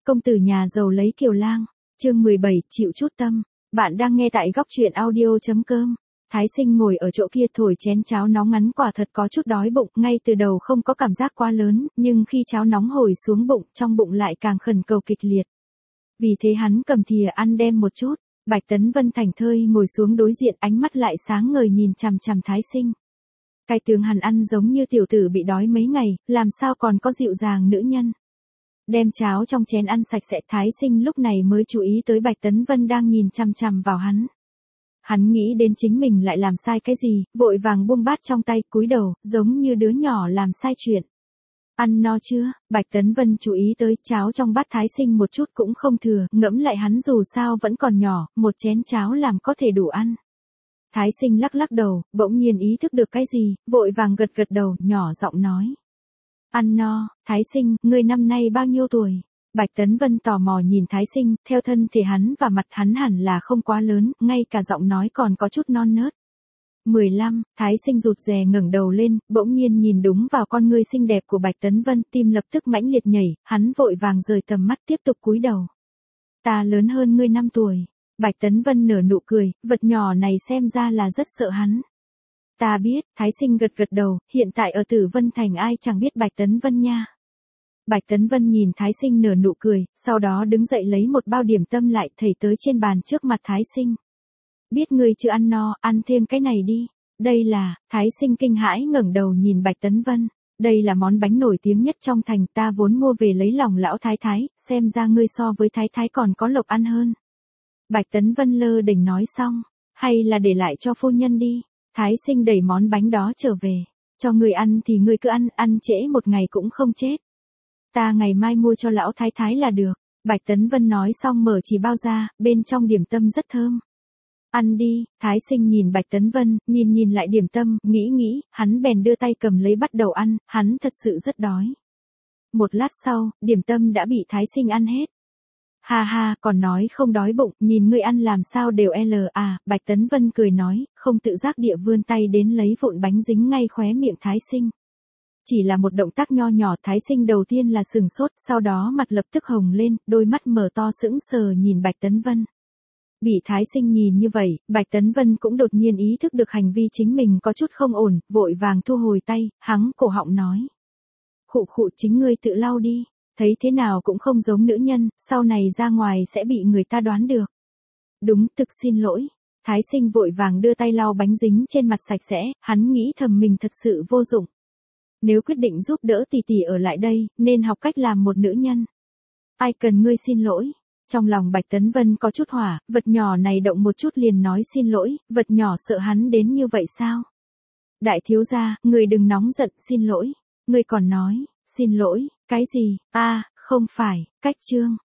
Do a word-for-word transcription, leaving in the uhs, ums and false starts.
Công tử nhà giàu lấy kiều lang, chương mười bảy, chịu chút tâm. Bạn đang nghe tại góc truyện audio.com. Thái Sinh ngồi ở chỗ kia thổi chén cháo nóng ngắn, quả thật có chút đói bụng, ngay từ đầu không có cảm giác quá lớn, nhưng khi cháo nóng hồi xuống bụng, trong bụng lại càng khẩn cầu kịch liệt. Vì thế hắn cầm thìa ăn đem một chút. Bạch Tấn Vân thảnh thơi ngồi xuống đối diện, ánh mắt lại sáng ngời nhìn chằm chằm Thái Sinh. Cái tướng hắn ăn giống như tiểu tử bị đói mấy ngày, làm sao còn có dịu dàng nữ nhân. Đem cháo trong chén ăn sạch sẽ, Thái Sinh lúc này mới chú ý tới Bạch Tấn Vân đang nhìn chằm chằm vào hắn. Hắn nghĩ đến chính mình lại làm sai cái gì, vội vàng buông bát trong tay, cúi đầu, giống như đứa nhỏ làm sai chuyện. Ăn no chưa? Bạch Tấn Vân chú ý tới cháo trong bát Thái Sinh một chút cũng không thừa, ngẫm lại hắn dù sao vẫn còn nhỏ, một chén cháo làm có thể đủ ăn. Thái Sinh lắc lắc đầu, bỗng nhiên ý thức được cái gì, vội vàng gật gật đầu, nhỏ giọng nói. Ăn no. Thái Sinh, ngươi năm nay bao nhiêu tuổi? Bạch Tấn Vân tò mò nhìn Thái Sinh, theo thân thể hắn và mặt hắn hẳn là không quá lớn, ngay cả giọng nói còn có chút non nớt. mười lăm, Thái Sinh rụt rè ngẩng đầu lên, bỗng nhiên nhìn đúng vào con ngươi xinh đẹp của Bạch Tấn Vân, tim lập tức mãnh liệt nhảy, hắn vội vàng rời tầm mắt tiếp tục cúi đầu. Ta lớn hơn ngươi năm tuổi. Bạch Tấn Vân nở nụ cười, vật nhỏ này xem ra là rất sợ hắn. Ta biết. Thái Sinh gật gật đầu, hiện tại ở Tử Vân Thành ai chẳng biết Bạch Tấn Vân nha. Bạch Tấn Vân nhìn Thái Sinh nở nụ cười, sau đó đứng dậy lấy một bao điểm tâm lại thầy tới trên bàn trước mặt Thái Sinh. Biết ngươi chưa ăn no, ăn thêm cái này đi. Đây là. Thái Sinh kinh hãi ngẩng đầu nhìn Bạch Tấn Vân. Đây là món bánh nổi tiếng nhất trong thành, ta vốn mua về lấy lòng lão thái thái, xem ra ngươi so với thái thái còn có lộc ăn hơn. Bạch Tấn Vân lơ đỉnh nói xong, hay là để lại cho phu nhân đi. Thái Sinh đẩy món bánh đó trở về. Cho ngươi ăn thì ngươi cứ ăn, ăn trễ một ngày cũng không chết. Ta ngày mai mua cho lão thái thái là được. Bạch Tấn Vân nói xong mở chỉ bao ra, bên trong điểm tâm rất thơm. Ăn đi. Thái Sinh nhìn Bạch Tấn Vân, nhìn nhìn lại điểm tâm, nghĩ nghĩ, hắn bèn đưa tay cầm lấy bắt đầu ăn, hắn thật sự rất đói. Một lát sau, điểm tâm đã bị Thái Sinh ăn hết. Ha ha, còn nói không đói bụng, nhìn ngươi ăn làm sao đều l à, Bạch Tấn Vân cười nói, không tự giác địa vươn tay đến lấy vụn bánh dính ngay khóe miệng Thái Sinh. Chỉ là một động tác nho nhỏ, Thái Sinh đầu tiên là sừng sốt, sau đó mặt lập tức hồng lên, đôi mắt mở to sững sờ nhìn Bạch Tấn Vân. Bị Thái Sinh nhìn như vậy, Bạch Tấn Vân cũng đột nhiên ý thức được hành vi chính mình có chút không ổn, vội vàng thu hồi tay, hắng cổ họng nói. Khụ khụ, chính ngươi tự lau đi. Thấy thế nào cũng không giống nữ nhân, sau này ra ngoài sẽ bị người ta đoán được. Đúng, thực xin lỗi. Thái Sinh vội vàng đưa tay lau bánh dính trên mặt sạch sẽ, hắn nghĩ thầm mình thật sự vô dụng. Nếu quyết định giúp đỡ tỷ tỷ ở lại đây, nên học cách làm một nữ nhân. Ai cần ngươi xin lỗi. Trong lòng Bạch Tấn Vân có chút hỏa, vật nhỏ này động một chút liền nói xin lỗi, vật nhỏ sợ hắn đến như vậy sao? Đại thiếu gia, người đừng nóng giận, xin lỗi. Người còn nói, xin lỗi, cái gì? A, à, không phải, cách chương.